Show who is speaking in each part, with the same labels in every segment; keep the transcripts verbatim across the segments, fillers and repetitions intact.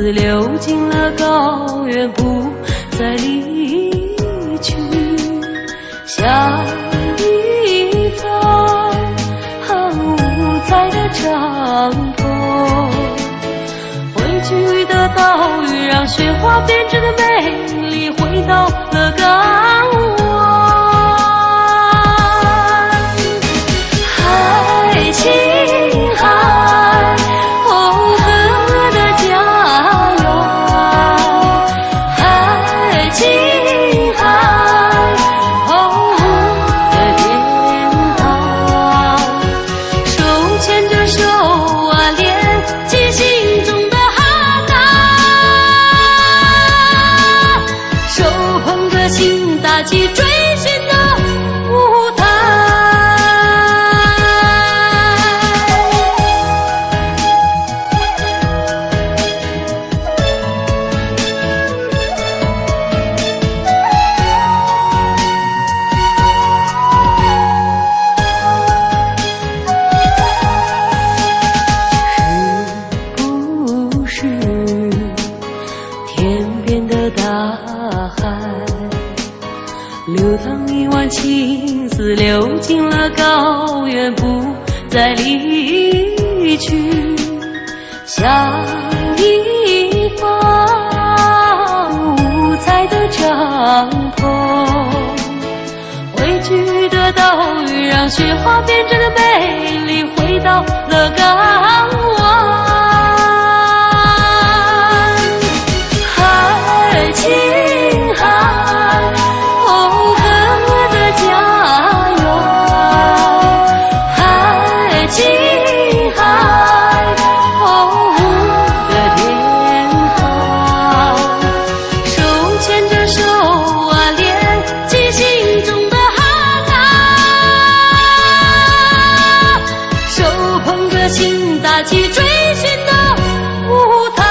Speaker 1: 丝流进了高原，不再离去。像一张五彩的帐篷，汇聚的岛屿让雪花编织的美丽回到了港湾。海青海，哦哥的家园。海青海，哦的天堂。手牵着手啊，连起心中的哈达，手捧着心，打起追寻的舞台。是不是天边的大海，流淌一湾情丝，流进了高原，不再离去。像一方五彩的帐篷，汇聚的岛屿让雪花编织的美丽回到了港湾。海青海，哦哥的家园。海青海，哦的天堂。手牵着手啊，连起心中的哈达，手捧着心，打起追寻的舞台。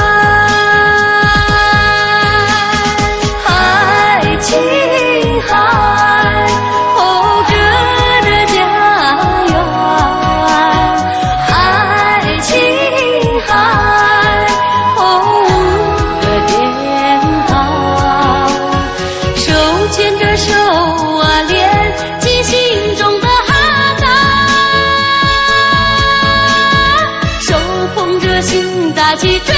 Speaker 1: 海青海，哦哥的家园。海青海，哦的天堂。手牵着手啊，连起心中的哈达，手捧着心，打起追